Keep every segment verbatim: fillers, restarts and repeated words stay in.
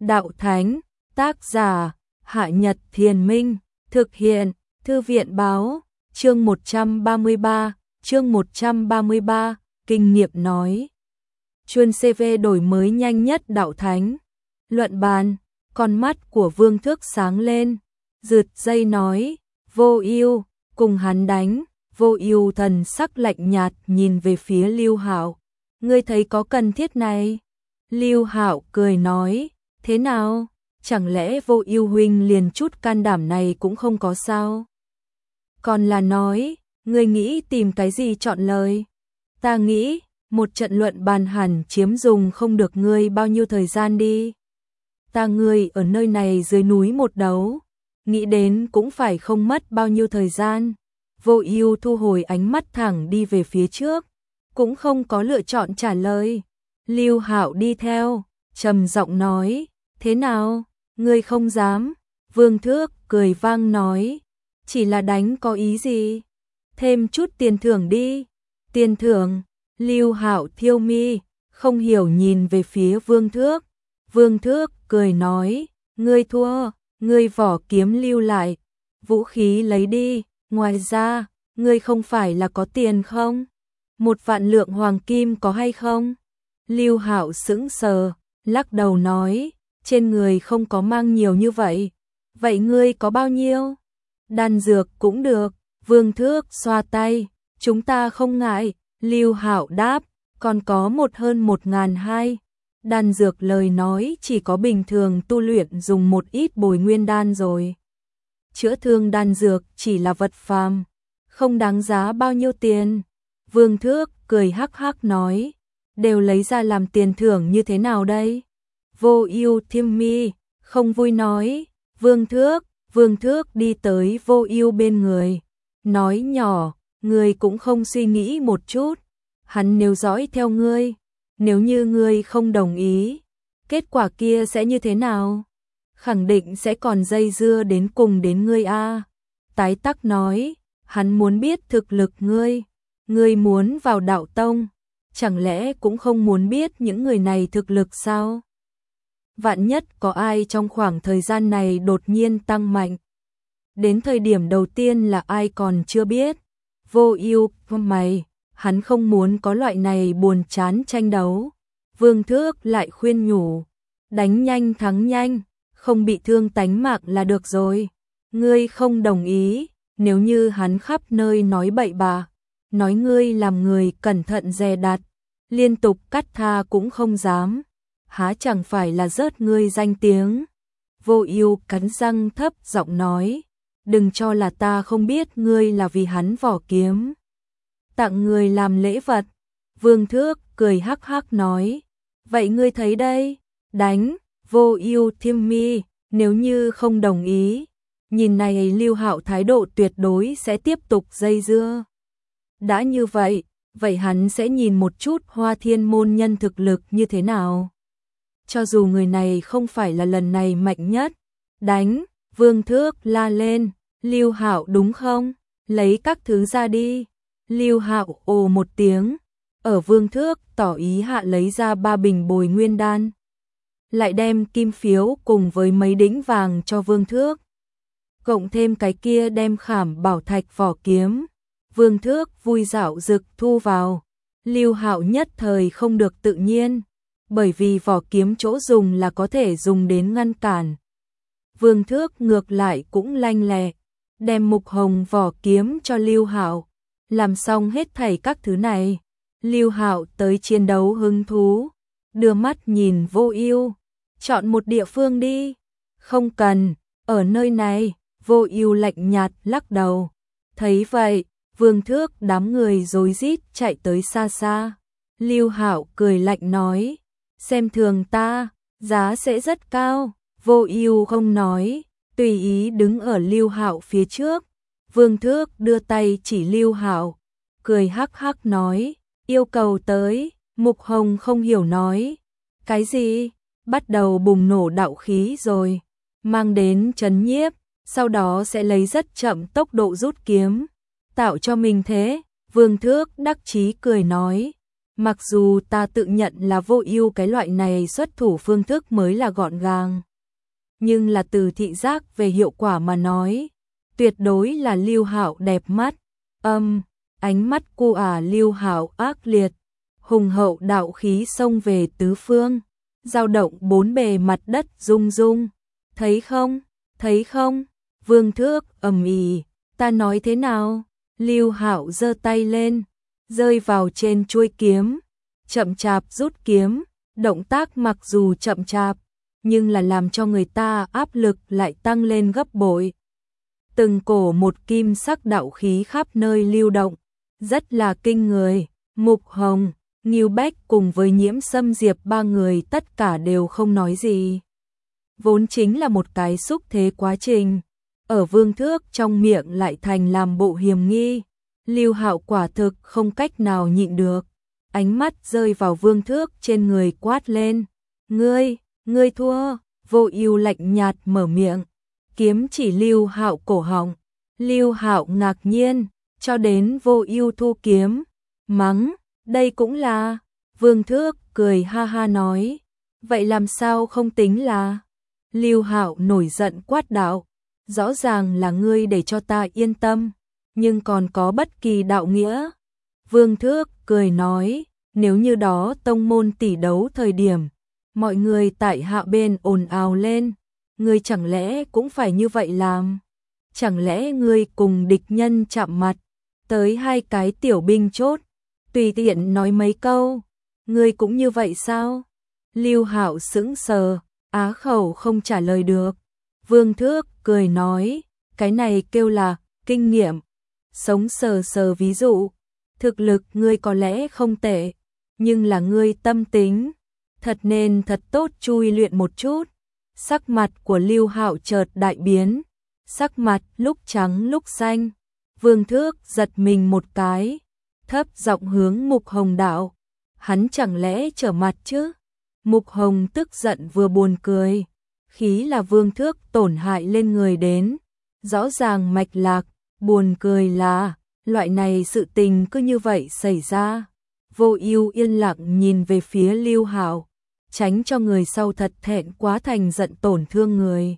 đạo thánh, tác giả, Hạ Nhật Thiền Minh, thực hiện, Thư viện báo, chương một trăm ba mươi ba, chương một trăm ba mươi ba, kinh nghiệm nói. Chuyên xê vê đổi mới nhanh nhất đạo thánh. Luận bàn, con mắt của Vương Thước sáng lên, rượt dây nói, Vô Ưu, cùng hắn đánh. Vô Ưu thần sắc lạnh nhạt nhìn về phía Lưu Hạo. Ngươi thấy có cần thiết này? Lưu Hạo cười nói, thế nào? Chẳng lẽ Vô Ưu huynh liền chút can đảm này cũng không có sao? Còn là nói, ngươi nghĩ tìm cái gì chọn lời? Ta nghĩ, một trận luận bàn hẳn chiếm dùng không được ngươi bao nhiêu thời gian đi. Ta ngươi ở nơi này dưới núi một đấu, nghĩ đến cũng phải không mất bao nhiêu thời gian. Vô Ưu thu hồi ánh mắt thẳng đi về phía trước, cũng không có lựa chọn trả lời. Lưu Hạo đi theo, trầm giọng nói, thế nào, ngươi không dám? Vương Thước cười vang nói, chỉ là đánh có ý gì? Thêm chút tiền thưởng đi. Tiền thưởng? Lưu Hạo thiêu mi, không hiểu nhìn về phía Vương Thước. Vương Thước cười nói, ngươi thua, ngươi vỏ kiếm lưu lại, vũ khí lấy đi, ngoài ra, ngươi không phải là có tiền không? Một vạn lượng hoàng kim có hay không? Lưu Hạo sững sờ, lắc đầu nói, trên người không có mang nhiều như vậy. Vậy ngươi có bao nhiêu? Đan dược cũng được. Vương Thước xoa tay, chúng ta không ngại. Lưu Hạo đáp, còn có một hơn một ngàn hai. Đan dược lời nói chỉ có bình thường tu luyện dùng một ít bồi nguyên đan rồi. Chữa thương đan dược chỉ là vật phàm, không đáng giá bao nhiêu tiền. Vương Thước cười hắc hắc nói, đều lấy ra làm tiền thưởng như thế nào đây? Vô Ưu thiêm mi, không vui nói, Vương Thước, Vương Thước đi tới Vô Ưu bên người, nói nhỏ, ngươi cũng không suy nghĩ một chút, hắn nếu dõi theo ngươi, nếu như ngươi không đồng ý, kết quả kia sẽ như thế nào? Khẳng định sẽ còn dây dưa đến cùng đến ngươi a. Tái Tắc nói, hắn muốn biết thực lực ngươi, ngươi muốn vào đạo tông, chẳng lẽ cũng không muốn biết những người này thực lực sao? Vạn nhất có ai trong khoảng thời gian này đột nhiên tăng mạnh. Đến thời điểm đầu tiên là ai còn chưa biết. Vô Ưu, mày, hắn không muốn có loại này buồn chán tranh đấu. Vương Thước lại khuyên nhủ, đánh nhanh thắng nhanh, không bị thương tánh mạng là được rồi. Ngươi không đồng ý, nếu như hắn khắp nơi nói bậy bạ, nói ngươi làm người cẩn thận dè đặt, liên tục cắt tha cũng không dám, há chẳng phải là rớt ngươi danh tiếng. Vô Ưu cắn răng thấp giọng nói, đừng cho là ta không biết ngươi là vì hắn vỏ kiếm tặng người làm lễ vật. Vương Thước cười hắc hắc nói, vậy ngươi thấy đây, đánh. Vô Ưu thiêm mi, nếu như không đồng ý, nhìn này Lưu Hạo thái độ tuyệt đối sẽ tiếp tục dây dưa. Đã như vậy, vậy hắn sẽ nhìn một chút Hoa Thiên môn nhân thực lực như thế nào. Cho dù người này không phải là lần này mạnh nhất, đánh. Vương Thước la lên, Lưu Hạo đúng không? Lấy các thứ ra đi. Lưu Hạo ồ một tiếng, ở Vương Thước tỏ ý hạ lấy ra ba bình bồi nguyên đan, lại đem kim phiếu cùng với mấy đĩnh vàng cho Vương Thước, cộng thêm cái kia đem khảm bảo thạch vỏ kiếm. Vương Thước vui dạo dực thu vào. Lưu Hạo nhất thời không được tự nhiên, bởi vì vỏ kiếm chỗ dùng là có thể dùng đến ngăn cản. Vương Thước ngược lại cũng lanh lẹ, đem mục hồng vỏ kiếm cho Lưu Hạo. Làm xong hết thảy các thứ này, Lưu Hạo tới chiến đấu hứng thú, đưa mắt nhìn Vô Ưu, chọn một địa phương đi. Không cần, ở nơi này. Vô Ưu lạnh nhạt lắc đầu. Thấy vậy, Vương Thước đám người rối rít chạy tới xa xa. Lưu Hạo cười lạnh nói, xem thường ta, giá sẽ rất cao. Vô Ưu không nói, tùy ý đứng ở Lưu Hạo phía trước. Vương Thước đưa tay chỉ Lưu Hạo, cười hắc hắc nói, yêu cầu tới. Mục Hồng không hiểu nói, cái gì? Bắt đầu bùng nổ đạo khí rồi, mang đến trấn nhiếp, sau đó sẽ lấy rất chậm tốc độ rút kiếm, tạo cho mình thế. Vương Thước đắc chí cười nói, Mặc dù ta tự nhận là Vô Ưu cái loại này xuất thủ phương thức mới là gọn gàng, nhưng là từ thị giác về hiệu quả mà nói, tuyệt đối là Lưu Hạo đẹp mắt. Âm, ánh mắt của ả Lưu Hạo ác liệt, hùng hậu đạo khí xông về tứ phương, dao động bốn bề mặt đất rung rung. Thấy không? Thấy không? Vương Thước ầm ĩ, ta nói thế nào? Lưu Hạo giơ tay lên, rơi vào trên chuôi kiếm, chậm chạp rút kiếm, động tác mặc dù chậm chạp, nhưng là làm cho người ta áp lực lại tăng lên gấp bội. Từng cổ một kim sắc đạo khí khắp nơi lưu động, rất là kinh người. Mục Hồng, Ngưu Bách cùng với Nhiễm Sâm Diệp ba người tất cả đều không nói gì. Vốn chính là một cái xúc thế quá trình, ở Vương Thước trong miệng lại thành làm bộ hiềm nghi. Lưu Hạo quả thực không cách nào nhịn được, ánh mắt rơi vào Vương Thước trên người quát lên, "Ngươi, ngươi thua." Vô Ưu lạnh nhạt mở miệng, kiếm chỉ Lưu Hạo cổ họng. Lưu Hạo ngạc nhiên, cho đến Vô Ưu thu kiếm, mắng, "Đây cũng là?" Vương Thước cười ha ha nói, "Vậy làm sao không tính là?" Lưu Hạo nổi giận quát đạo, "Rõ ràng là ngươi để cho ta yên tâm, nhưng còn có bất kỳ đạo nghĩa?" Vương Thước cười nói, "Nếu như đó tông môn tỷ đấu thời điểm, mọi người tại hạ bên ồn ào lên, ngươi chẳng lẽ cũng phải như vậy làm? Chẳng lẽ ngươi cùng địch nhân chạm mặt, tới hai cái tiểu binh chốt, tùy tiện nói mấy câu, ngươi cũng như vậy sao?" Lưu Hạo sững sờ, á khẩu không trả lời được. Vương Thước cười nói, "Cái này kêu là kinh nghiệm." Sống sờ sờ ví dụ, thực lực ngươi có lẽ không tệ, nhưng là ngươi tâm tính, thật nên thật tốt chui luyện một chút. Sắc mặt của Lưu Hạo chợt đại biến, sắc mặt lúc trắng lúc xanh. Vương Thước giật mình một cái, thấp giọng hướng Mục Hồng đạo, "Hắn chẳng lẽ trở mặt chứ?" Mục Hồng tức giận vừa buồn cười, khí là Vương Thước tổn hại lên người đến, rõ ràng mạch lạc, buồn cười là loại này sự tình cứ như vậy xảy ra. Vô Ưu yên lặng nhìn về phía Lưu Hạo, tránh cho người sau thật thẹn quá thành giận tổn thương người.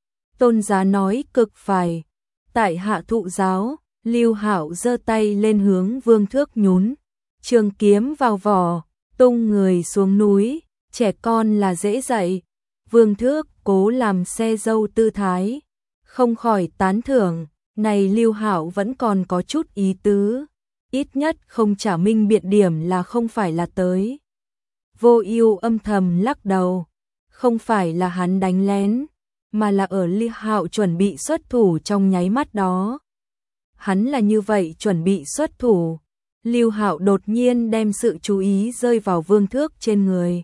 Tôn giá nói cực phải, tại hạ thụ giáo. Lưu Hạo giơ tay lên hướng Vương Thước nhún, trường kiếm vào vỏ, tung người xuống núi, trẻ con là dễ dạy. Vương Thước cố làm xe dâu tư thái, không khỏi tán thưởng, này Lưu Hạo vẫn còn có chút ý tứ, ít nhất không trả minh biện điểm là không phải là tới. Vô Ưu âm thầm lắc đầu, không phải là hắn đánh lén, mà là ở Lưu Hạo chuẩn bị xuất thủ trong nháy mắt đó. Hắn là như vậy chuẩn bị xuất thủ, Lưu Hạo đột nhiên đem sự chú ý rơi vào Vương Thước trên người.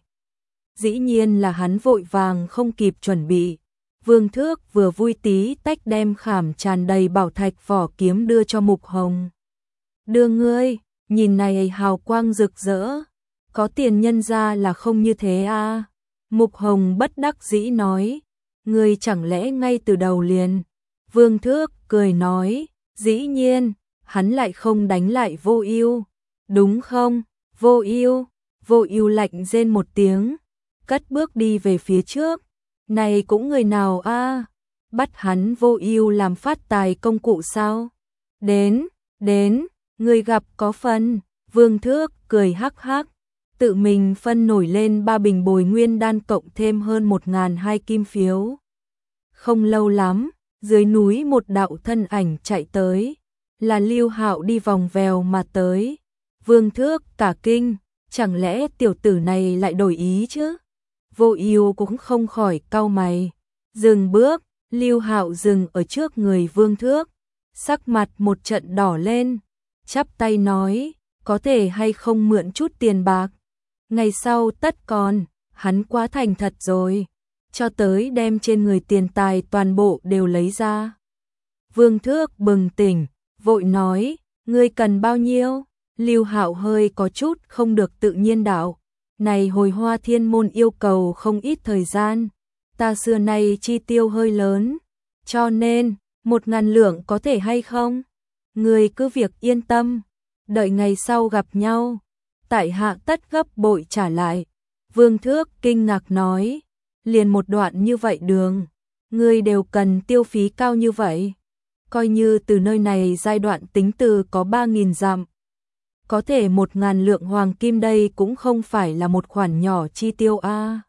Dĩ nhiên là hắn vội vàng không kịp chuẩn bị. Vương Thước vừa vui tí tách đem khảm tràn đầy bảo thạch vỏ kiếm đưa cho Mục Hồng. "Đưa ngươi, nhìn này hào quang rực rỡ, có tiền nhân ra là không như thế à?" Mục Hồng bất đắc dĩ nói, "Ngươi chẳng lẽ ngay từ đầu liền?" Vương Thước cười nói, "Dĩ nhiên, hắn lại không đánh lại Vô Ưu, đúng không?" Vô Ưu, Vô Ưu lạnh rên một tiếng, cất bước đi về phía trước. "Này cũng người nào a? Bắt hắn Vô Ưu làm phát tài công cụ sao? Đến, đến, người gặp có phần." Vương Thước cười hắc hắc, tự mình phân nổi lên ba bình bồi nguyên đan cộng thêm hơn một ngàn hai kim phiếu. Không lâu lắm, dưới núi một đạo thân ảnh chạy tới, là Lưu Hạo đi vòng vèo mà tới. Vương Thước cả kinh, chẳng lẽ tiểu tử này lại đổi ý chứ? Vô Ưu cũng không khỏi cau mày, dừng bước. Lưu Hạo dừng ở trước người Vương Thước, sắc mặt một trận đỏ lên, chắp tay nói, "Có thể hay không mượn chút tiền bạc? Ngày sau tất còn." Hắn quá thành thật rồi, cho tới đem trên người tiền tài toàn bộ đều lấy ra. Vương Thước bừng tỉnh, vội nói, "Ngươi cần bao nhiêu?" Lưu Hạo hơi có chút không được tự nhiên đạo, "Này Hồi Hoa Thiên môn yêu cầu không ít thời gian, ta xưa nay chi tiêu hơi lớn, cho nên một ngàn lượng có thể hay không? Ngươi cứ việc yên tâm, đợi ngày sau gặp nhau, tại hạ tất gấp bội trả lại. Vương Thước kinh ngạc nói, liền một đoạn như vậy đường, ngươi đều cần tiêu phí cao như vậy. Coi như từ nơi này giai đoạn tính từ có ba nghìn dặm. Có thể một ngàn lượng hoàng kim đây cũng không phải là một khoản nhỏ chi tiêu a. À.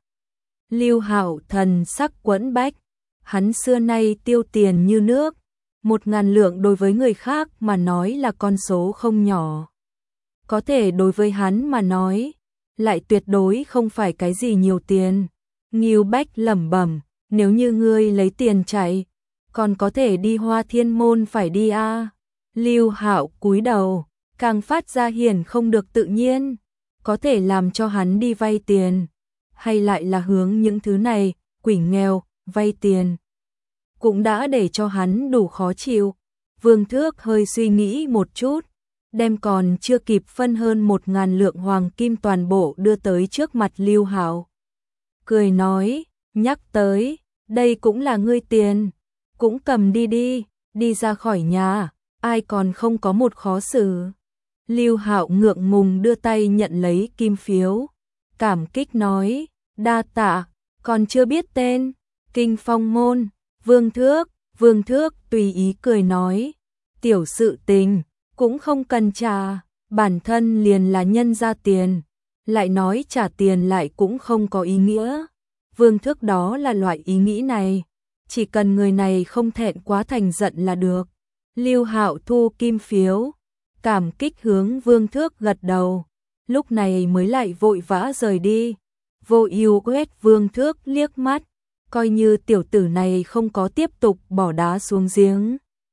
Lưu Hạo thần sắc quẫn bách, hắn xưa nay tiêu tiền như nước, một ngàn lượng đối với người khác mà nói là con số không nhỏ. Có thể đối với hắn mà nói, lại tuyệt đối không phải cái gì nhiều tiền. Ngưu Bách lẩm bẩm, nếu như ngươi lấy tiền chạy, còn có thể đi Hoa Thiên Môn phải đi a. À. Lưu Hạo cúi đầu, càng phát ra hiển không được tự nhiên, có thể làm cho hắn đi vay tiền, hay lại là hướng những thứ này, quỷ nghèo, vay tiền. Cũng đã để cho hắn đủ khó chịu. Vương Thước hơi suy nghĩ một chút, đem còn chưa kịp phân hơn một ngàn lượng hoàng kim toàn bộ đưa tới trước mặt Lưu Hạo. Cười nói, nhắc tới, đây cũng là ngươi tiền, cũng cầm đi đi, đi ra khỏi nhà, ai còn không có một khó xử. Lưu Hạo ngượng ngùng đưa tay nhận lấy kim phiếu, cảm kích nói, đa tạ, còn chưa biết tên, Kinh Phong môn, Vương Thước, Vương Thước tùy ý cười nói, tiểu sự tình, cũng không cần trả, bản thân liền là nhân ra tiền, lại nói trả tiền lại cũng không có ý nghĩa. Vương Thước đó là loại ý nghĩ này, chỉ cần người này không thẹn quá thành giận là được. Lưu Hạo thu kim phiếu, cảm kích hướng Vương Thước gật đầu, lúc này mới lại vội vã rời đi. Vô Ưu quét Vương Thước liếc mắt, coi như tiểu tử này không có tiếp tục bỏ đá xuống giếng.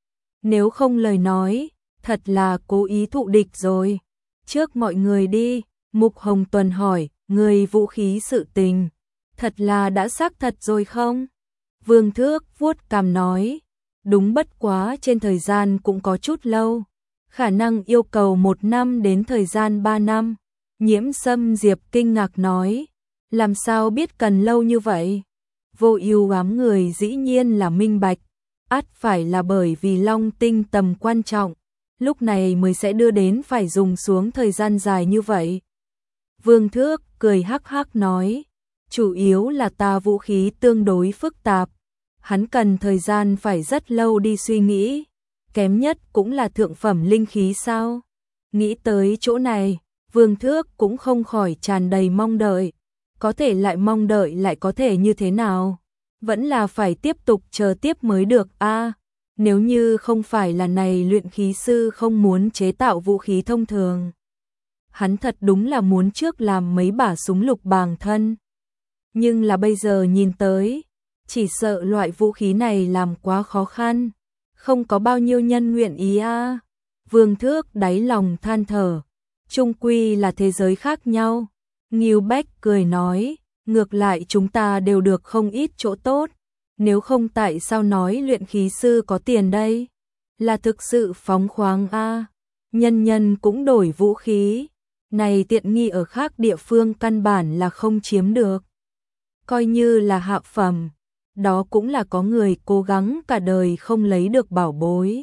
Nếu không lời nói, thật là cố ý thụ địch rồi. Trước mọi người đi, Mục Hồng Tuần hỏi, người vũ khí sự tình, thật là đã xác thật rồi không? Vương Thước vuốt cằm nói, đúng, bất quá trên thời gian cũng có chút lâu, khả năng yêu cầu một năm đến thời gian ba năm. Nhiễm Sâm Diệp kinh ngạc nói, làm sao biết cần lâu như vậy? Vô Ưu ám người dĩ nhiên là minh bạch, ắt phải là bởi vì Long Tinh tầm quan trọng, lúc này mới sẽ đưa đến phải dùng xuống thời gian dài như vậy. Vương Thước cười hắc hắc nói, chủ yếu là ta vũ khí tương đối phức tạp, hắn cần thời gian phải rất lâu đi suy nghĩ, kém nhất cũng là thượng phẩm linh khí sao? Nghĩ tới chỗ này, Vương Thước cũng không khỏi tràn đầy mong đợi, có thể lại mong đợi lại có thể như thế nào? Vẫn là phải tiếp tục chờ tiếp mới được a. À, nếu như không phải là này luyện khí sư không muốn chế tạo vũ khí thông thường, hắn thật đúng là muốn trước làm mấy bả súng lục bàng thân. Nhưng là bây giờ nhìn tới, chỉ sợ loại vũ khí này làm quá khó khăn, không có bao nhiêu nhân nguyện ý a. À. Vương Thước đáy lòng than thở, chung quy là thế giới khác nhau. Ngưu Bách cười nói, ngược lại chúng ta đều được không ít chỗ tốt, nếu không tại sao nói luyện khí sư có tiền đây? Là thực sự phóng khoáng a. À. Nhân nhân cũng đổi vũ khí, này tiện nghi ở khác địa phương căn bản là không chiếm được. Coi như là hạ phẩm, đó cũng là có người cố gắng cả đời không lấy được bảo bối.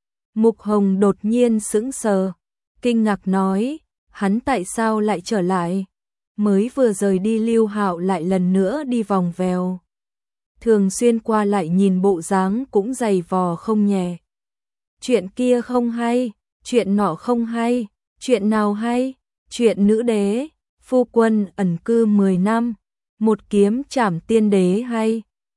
Mục Hồng đột nhiên sững sờ, kinh ngạc nói, hắn tại sao lại trở lại? Mới vừa rời đi Lưu Hạo lại lần nữa đi vòng vèo. Thường xuyên qua lại nhìn bộ dáng cũng dày vò không nhẹ. Chuyện kia không hay, chuyện nọ không hay, chuyện nào hay? Chuyện nữ đế, phu quân ẩn cư mười năm, một kiếm trảm tiên đế hay?